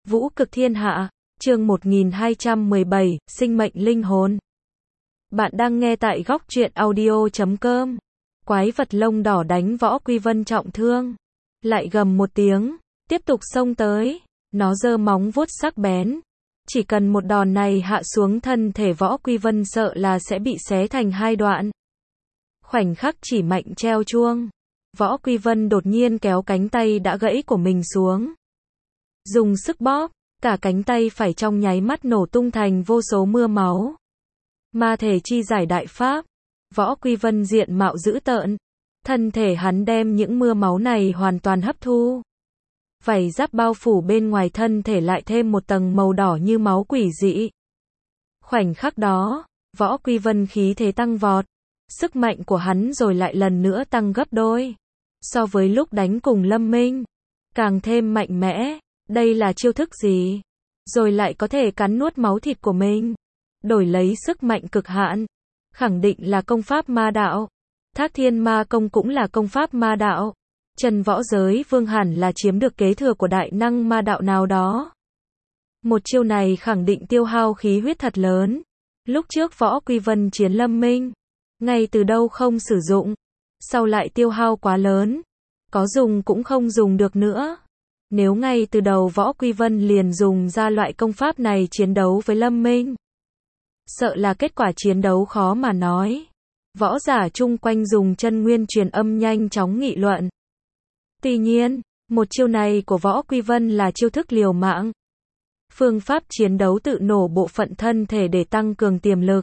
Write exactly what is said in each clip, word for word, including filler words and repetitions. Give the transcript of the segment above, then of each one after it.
Vũ cực thiên hạ, chương một nghìn hai trăm mười bảy, sinh mệnh linh hồn. Bạn đang nghe tại góc truyện audio chấm com. Quái vật lông đỏ đánh Võ Quy Vân trọng thương. Lại gầm một tiếng, tiếp tục xông tới. Nó giơ móng vuốt sắc bén. Chỉ cần một đòn này hạ xuống thân thể Võ Quy Vân sợ là sẽ bị xé thành hai đoạn. Khoảnh khắc chỉ mạnh treo chuông. Võ Quy Vân đột nhiên kéo cánh tay đã gãy của mình xuống. Dùng sức bóp, cả cánh tay phải trong nháy mắt nổ tung thành vô số mưa máu. Ma thể chi giải đại pháp. Võ Quy Vân diện mạo dữ tợn. Thân thể hắn đem những mưa máu này hoàn toàn hấp thu. Vảy giáp bao phủ bên ngoài thân thể lại thêm một tầng màu đỏ như máu quỷ dị. Khoảnh khắc đó, Võ Quy Vân khí thế tăng vọt. Sức mạnh của hắn rồi lại lần nữa tăng gấp đôi. So với lúc đánh cùng Lâm Minh, càng thêm mạnh mẽ. Đây là chiêu thức gì? Rồi lại có thể cắn nuốt máu thịt của mình. Đổi lấy sức mạnh cực hạn. Khẳng định là công pháp ma đạo. Thác Thiên Ma Công cũng là công pháp ma đạo. Trần Võ Giới Vương hẳn là chiếm được kế thừa của đại năng ma đạo nào đó. Một chiêu này khẳng định tiêu hao khí huyết thật lớn. Lúc trước Võ Quy Vân chiến Lâm Minh, ngay từ đâu không sử dụng. Sau lại tiêu hao quá lớn. Có dùng cũng không dùng được nữa. Nếu ngay từ đầu Võ Quy Vân liền dùng ra loại công pháp này chiến đấu với Lâm Minh, sợ là kết quả chiến đấu khó mà nói. Võ giả chung quanh dùng chân nguyên truyền âm nhanh chóng nghị luận. Tuy nhiên, một chiêu này của Võ Quy Vân là chiêu thức liều mạng. Phương pháp chiến đấu tự nổ bộ phận thân thể để tăng cường tiềm lực.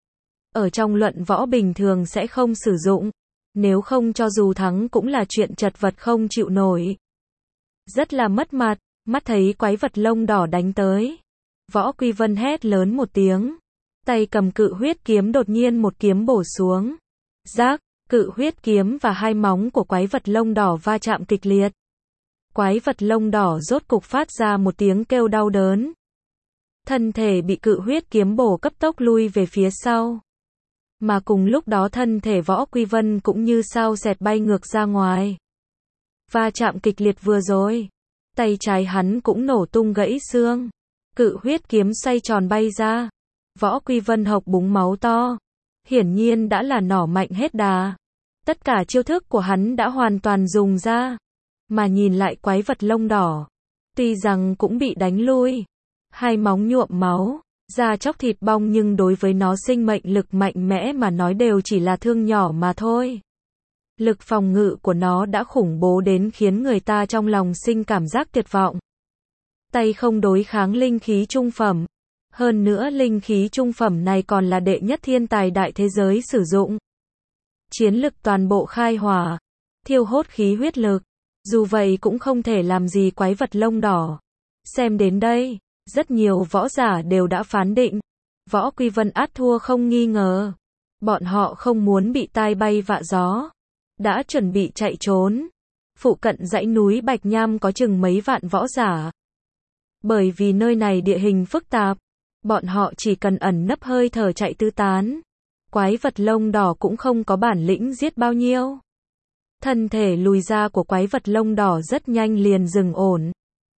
Ở trong luận võ bình thường sẽ không sử dụng. Nếu không cho dù thắng cũng là chuyện chật vật không chịu nổi. Rất là mất mặt, mắt thấy quái vật lông đỏ đánh tới. Võ Quy Vân hét lớn một tiếng. Tay cầm cự huyết kiếm đột nhiên một kiếm bổ xuống. Rác, cự huyết kiếm và hai móng của quái vật lông đỏ va chạm kịch liệt. Quái vật lông đỏ rốt cục phát ra một tiếng kêu đau đớn. Thân thể bị cự huyết kiếm bổ cấp tốc lui về phía sau. Mà cùng lúc đó thân thể Võ Quy Vân cũng như sao xẹt bay ngược ra ngoài. Va chạm kịch liệt vừa rồi, tay trái hắn cũng nổ tung gãy xương. Cự huyết kiếm xoay tròn bay ra. Võ Quy Vân hộc búng máu to. Hiển nhiên đã là nỏ mạnh hết đà. Tất cả chiêu thức của hắn đã hoàn toàn dùng ra. Mà nhìn lại quái vật lông đỏ, tuy rằng cũng bị đánh lui, hai móng nhuộm máu, da chóc thịt bong, nhưng đối với nó sinh mệnh lực mạnh mẽ mà nói đều chỉ là thương nhỏ mà thôi. Lực phòng ngự của nó đã khủng bố đến khiến người ta trong lòng sinh cảm giác tuyệt vọng. Tay không đối kháng linh khí trung phẩm. Hơn nữa linh khí trung phẩm này còn là đệ nhất thiên tài đại thế giới sử dụng. Chiến lực toàn bộ khai hỏa, thiêu hốt khí huyết lực. Dù vậy cũng không thể làm gì quái vật lông đỏ. Xem đến đây, rất nhiều võ giả đều đã phán định. Võ Quy Vân át thua không nghi ngờ. Bọn họ không muốn bị tai bay vạ gió. Đã chuẩn bị chạy trốn. Phụ cận dãy núi Bạch Nham có chừng mấy vạn võ giả. Bởi vì nơi này địa hình phức tạp, bọn họ chỉ cần ẩn nấp hơi thở chạy tứ tán. Quái vật lông đỏ cũng không có bản lĩnh giết bao nhiêu. Thân thể lùi ra của quái vật lông đỏ rất nhanh liền dừng ổn.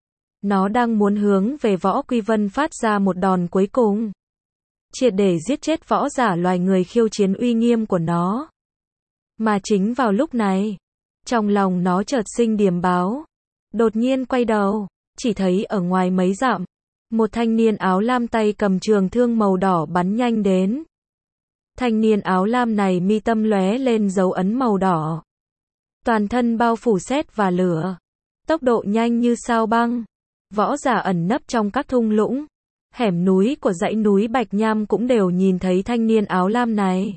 Nó đang muốn hướng về Võ Quy Vân phát ra một đòn cuối cùng. Triệt để giết chết võ giả loài người khiêu chiến uy nghiêm của nó. Mà chính vào lúc này, trong lòng nó chợt sinh điềm báo. Đột nhiên quay đầu, chỉ thấy ở ngoài mấy dặm, một thanh niên áo lam tay cầm trường thương màu đỏ bắn nhanh đến. Thanh niên áo lam này mi tâm lóe lên dấu ấn màu đỏ. Toàn thân bao phủ sét và lửa. Tốc độ nhanh như sao băng. Võ giả ẩn nấp trong các thung lũng, hẻm núi của dãy núi Bạch Nham cũng đều nhìn thấy thanh niên áo lam này.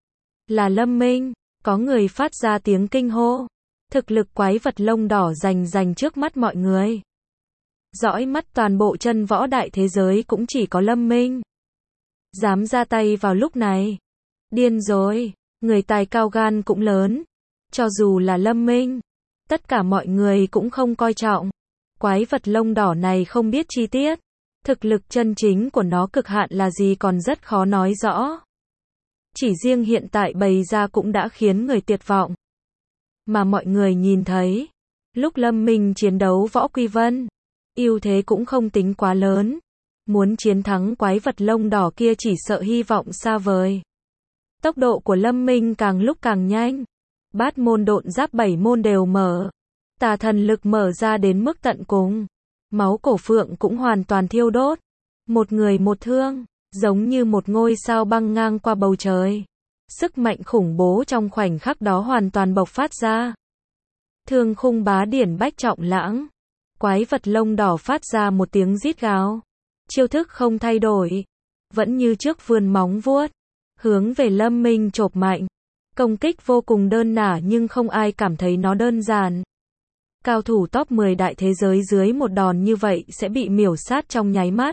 Là Lâm Minh, có người phát ra tiếng kinh hô. Thực lực quái vật lông đỏ rành rành trước mắt mọi người. Dõi mắt toàn bộ chân võ đại thế giới cũng chỉ có Lâm Minh. Dám ra tay vào lúc này. Điên rồi, người tài cao gan cũng lớn. Cho dù là Lâm Minh, tất cả mọi người cũng không coi trọng. Quái vật lông đỏ này không biết chi tiết. Thực lực chân chính của nó cực hạn là gì còn rất khó nói rõ. Chỉ riêng hiện tại bày ra cũng đã khiến người tuyệt vọng. Mà mọi người nhìn thấy, lúc Lâm Minh chiến đấu Võ Quy Vân, ưu thế cũng không tính quá lớn. Muốn chiến thắng quái vật lông đỏ kia chỉ sợ hy vọng xa vời. Tốc độ của Lâm Minh càng lúc càng nhanh. Bát môn độn giáp bảy môn đều mở. Tà thần lực mở ra đến mức tận cùng. Máu cổ phượng cũng hoàn toàn thiêu đốt. Một người một thương, giống như một ngôi sao băng ngang qua bầu trời. Sức mạnh khủng bố trong khoảnh khắc đó hoàn toàn bộc phát ra. Thương khung bá điển bách trọng lãng. Quái vật lông đỏ phát ra một tiếng rít gào. Chiêu thức không thay đổi. Vẫn như trước vươn móng vuốt. Hướng về Lâm Minh chộp mạnh. Công kích vô cùng đơn nả nhưng không ai cảm thấy nó đơn giản. Cao thủ top mười đại thế giới dưới một đòn như vậy sẽ bị miểu sát trong nháy mắt.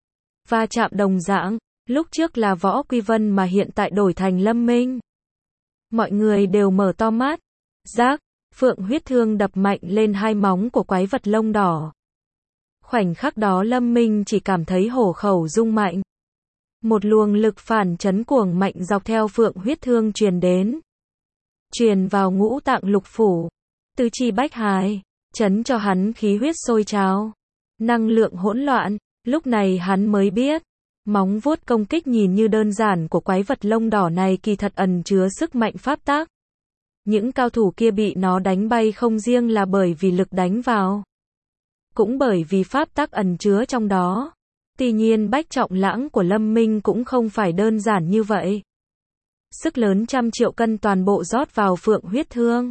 Va chạm đồng dạng, lúc trước là Võ Quy Vân mà hiện tại đổi thành Lâm Minh. Mọi người đều mở to mắt. Rác, phượng huyết thương đập mạnh lên hai móng của quái vật lông đỏ. Khoảnh khắc đó Lâm Minh chỉ cảm thấy hổ khẩu rung mạnh. Một luồng lực phản chấn cuồng mạnh dọc theo phượng huyết thương truyền đến. Truyền vào ngũ tạng lục phủ. Tứ chi bách hài, chấn cho hắn khí huyết sôi trào. Năng lượng hỗn loạn, lúc này hắn mới biết. Móng vuốt công kích nhìn như đơn giản của quái vật lông đỏ này kỳ thật ẩn chứa sức mạnh pháp tắc. Những cao thủ kia bị nó đánh bay không riêng là bởi vì lực đánh vào. Cũng bởi vì pháp tắc ẩn chứa trong đó. Tuy nhiên bách trọng lãng của Lâm Minh cũng không phải đơn giản như vậy. Sức lớn trăm triệu cân toàn bộ rót vào phượng huyết thương.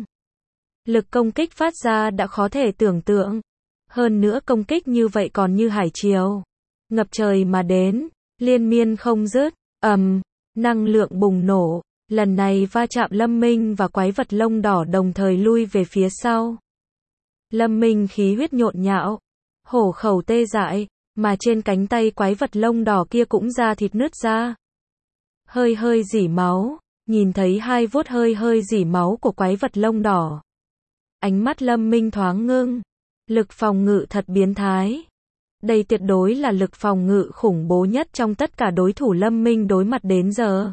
Lực công kích phát ra đã khó thể tưởng tượng. Hơn nữa công kích như vậy còn như hải triều. Ngập trời mà đến, liên miên không dứt, ầm, năng lượng bùng nổ. Lần này va chạm Lâm Minh và quái vật lông đỏ đồng thời lui về phía sau. Lâm Minh khí huyết nhộn nhạo, hổ khẩu tê dại, mà trên cánh tay quái vật lông đỏ kia cũng da thịt nứt ra. Hơi hơi rỉ máu, nhìn thấy hai vuốt hơi hơi rỉ máu của quái vật lông đỏ. Ánh mắt Lâm Minh thoáng ngưng, lực phòng ngự thật biến thái. Đây tuyệt đối là lực phòng ngự khủng bố nhất trong tất cả đối thủ Lâm Minh đối mặt đến giờ.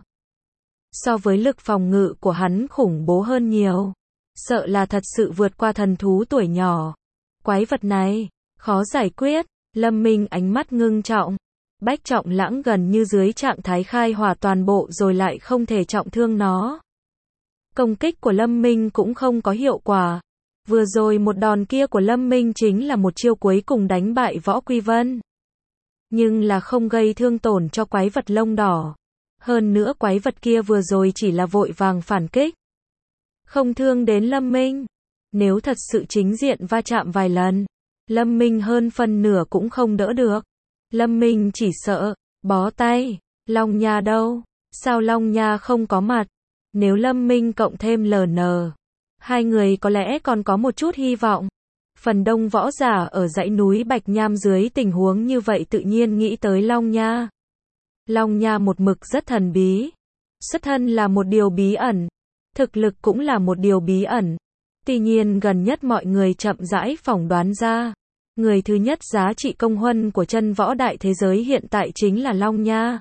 So với lực phòng ngự của hắn khủng bố hơn nhiều. Sợ là thật sự vượt qua thần thú tuổi nhỏ. Quái vật này, khó giải quyết. Lâm Minh ánh mắt ngưng trọng. Bách trọng lãng gần như dưới trạng thái khai hỏa toàn bộ rồi lại không thể trọng thương nó. Công kích của Lâm Minh cũng không có hiệu quả. Vừa rồi một đòn kia của Lâm Minh chính là một chiêu cuối cùng đánh bại Võ Quy Vân. Nhưng là không gây thương tổn cho quái vật lông đỏ. Hơn nữa quái vật kia vừa rồi chỉ là vội vàng phản kích. Không thương đến Lâm Minh. Nếu thật sự chính diện va chạm vài lần, Lâm Minh hơn phân nửa cũng không đỡ được. Lâm Minh chỉ sợ, bó tay. Long Nha đâu? Sao Long Nha không có mặt? Nếu Lâm Minh cộng thêm lờ en, hai người có lẽ còn có một chút hy vọng. Phần đông võ giả ở dãy núi Bạch Nham dưới tình huống như vậy tự nhiên nghĩ tới Long Nha. Long Nha một mực rất thần bí. Xuất thân là một điều bí ẩn. Thực lực cũng là một điều bí ẩn. Tuy nhiên gần nhất mọi người chậm rãi phỏng đoán ra. Người thứ nhất giá trị công huân của chân võ đại thế giới hiện tại chính là Long Nha.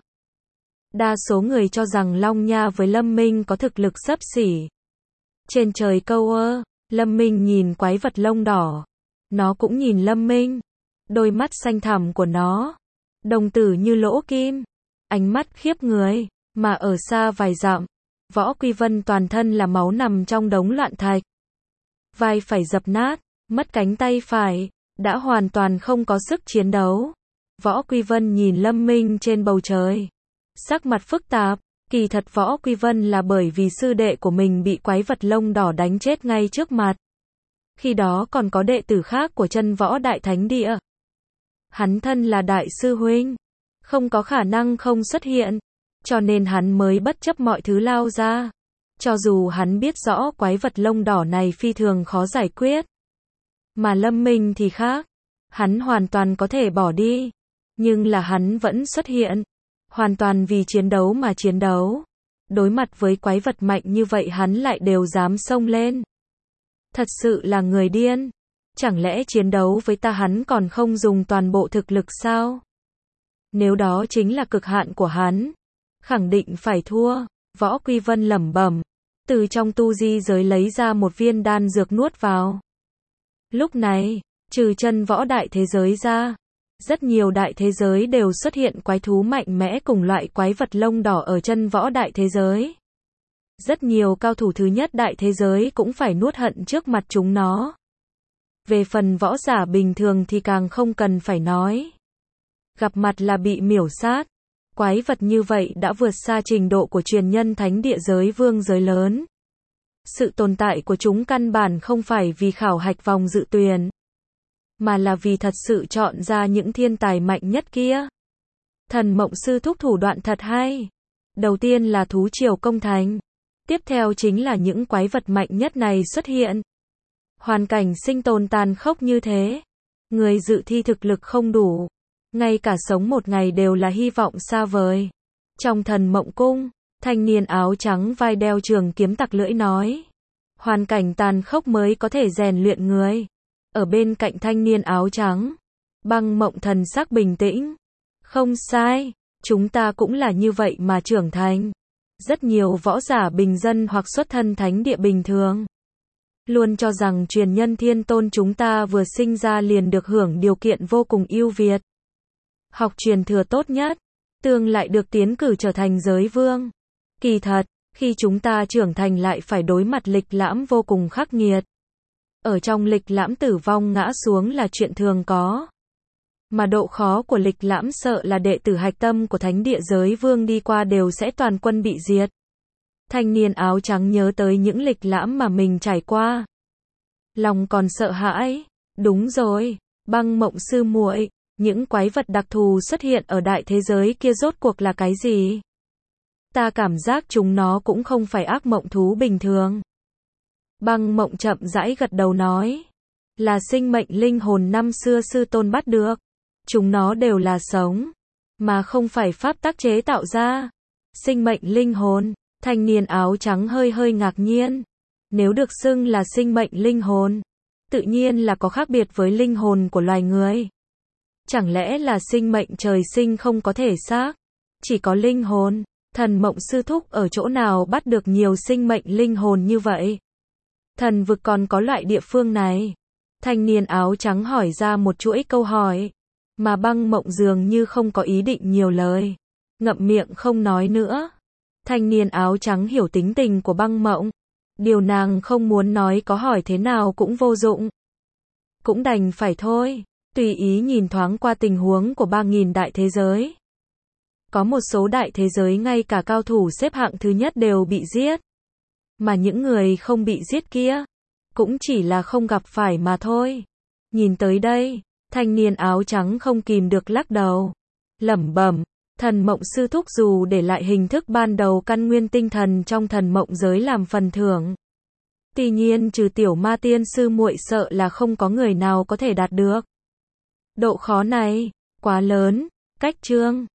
Đa số người cho rằng Long Nha với Lâm Minh có thực lực xấp xỉ. Trên trời câu ơ, Lâm Minh nhìn quái vật lông đỏ. Nó cũng nhìn Lâm Minh. Đôi mắt xanh thẳm của nó. Đồng tử như lỗ kim. Ánh mắt khiếp người. Mà ở xa vài dặm. Võ Quy Vân toàn thân là máu nằm trong đống loạn thạch. Vai phải dập nát. Mất cánh tay phải. Đã hoàn toàn không có sức chiến đấu. Võ Quy Vân nhìn Lâm Minh trên bầu trời. Sắc mặt phức tạp. Kỳ thật Võ Quy Vân là bởi vì sư đệ của mình bị quái vật lông đỏ đánh chết ngay trước mặt. Khi đó còn có đệ tử khác của chân võ đại thánh địa. Hắn thân là đại sư huynh. Không có khả năng không xuất hiện. Cho nên hắn mới bất chấp mọi thứ lao ra. Cho dù hắn biết rõ quái vật lông đỏ này phi thường khó giải quyết. Mà Lâm Minh thì khác. Hắn hoàn toàn có thể bỏ đi. Nhưng là hắn vẫn xuất hiện. Hoàn toàn vì chiến đấu mà chiến đấu. Đối mặt với quái vật mạnh như vậy hắn lại đều dám xông lên. Thật sự là người điên. Chẳng lẽ chiến đấu với ta hắn còn không dùng toàn bộ thực lực sao? Nếu đó chính là cực hạn của hắn, khẳng định phải thua. Võ Quy Vân lẩm bẩm. Từ trong tu di giới lấy ra một viên đan dược nuốt vào. Lúc này, Trừ chân võ đại thế giới ra, rất nhiều đại thế giới đều xuất hiện quái thú mạnh mẽ cùng loại quái vật lông đỏ ở chân võ đại thế giới. Rất nhiều cao thủ thứ nhất đại thế giới cũng phải nuốt hận trước mặt chúng nó. Về phần võ giả bình thường thì càng không cần phải nói. Gặp mặt là bị miểu sát. Quái vật như vậy đã vượt xa trình độ của truyền nhân thánh địa giới vương giới lớn. Sự tồn tại của chúng căn bản không phải vì khảo hạch vòng dự tuyển, mà là vì thật sự chọn ra những thiên tài mạnh nhất kia. Thần Mộng Sư thúc thủ đoạn thật hay. Đầu tiên là thú triều công thành. Tiếp theo chính là những quái vật mạnh nhất này xuất hiện. Hoàn cảnh sinh tồn tàn khốc như thế. Người dự thi thực lực không đủ. Ngay cả sống một ngày đều là hy vọng xa vời. Trong Thần Mộng Cung, thanh niên áo trắng vai đeo trường kiếm tặc lưỡi nói. Hoàn cảnh tàn khốc mới có thể rèn luyện người. Ở bên cạnh thanh niên áo trắng, Băng Mộng thần sắc bình tĩnh. Không sai, chúng ta cũng là như vậy mà trưởng thành. Rất nhiều võ giả bình dân hoặc xuất thân thánh địa bình thường luôn cho rằng truyền nhân thiên tôn chúng ta vừa sinh ra liền được hưởng điều kiện vô cùng ưu việt. Học truyền thừa tốt nhất, tương lại được tiến cử trở thành giới vương. Kỳ thật, khi chúng ta trưởng thành lại phải đối mặt lịch lãm vô cùng khắc nghiệt. Ở trong lịch lãm tử vong ngã xuống là chuyện thường có. Mà độ khó của lịch lãm sợ là đệ tử hạch tâm của thánh địa giới vương đi qua đều sẽ toàn quân bị diệt. Thanh niên áo trắng nhớ tới những lịch lãm mà mình trải qua. Lòng còn sợ hãi. Đúng rồi, Băng Mộng sư muội, những quái vật đặc thù xuất hiện ở đại thế giới kia rốt cuộc là cái gì? Ta cảm giác chúng nó cũng không phải ác mộng thú bình thường. Băng Mộng chậm rãi gật đầu nói. Là sinh mệnh linh hồn năm xưa sư tôn bắt được. Chúng nó đều là sống, mà không phải pháp tắc chế tạo ra. Sinh mệnh linh hồn, thanh niên áo trắng hơi hơi ngạc nhiên. Nếu được xưng là sinh mệnh linh hồn, tự nhiên là có khác biệt với linh hồn của loài người. Chẳng lẽ là sinh mệnh trời sinh không có thể xác, chỉ có linh hồn? Thần Mộng sư thúc ở chỗ nào bắt được nhiều sinh mệnh linh hồn như vậy? Thần vực còn có loại địa phương này? Thanh niên áo trắng hỏi ra một chuỗi câu hỏi, mà Băng Mộng dường như không có ý định nhiều lời, ngậm miệng không nói nữa. Thanh niên áo trắng hiểu tính tình của Băng Mộng, điều nàng không muốn nói có hỏi thế nào cũng vô dụng. Cũng đành phải thôi, tùy ý nhìn thoáng qua tình huống của ba nghìn đại thế giới. Có một số đại thế giới ngay cả cao thủ xếp hạng thứ nhất đều bị giết. Mà những người không bị giết kia, cũng chỉ là không gặp phải mà thôi. Nhìn tới đây, thanh niên áo trắng không kìm được lắc đầu. Lẩm bẩm, Thần Mộng sư thúc dù để lại hình thức ban đầu căn nguyên tinh thần trong thần mộng giới làm phần thưởng. Tuy nhiên trừ tiểu ma tiên sư muội sợ là không có người nào có thể đạt được. Độ khó này, quá lớn, cách chương.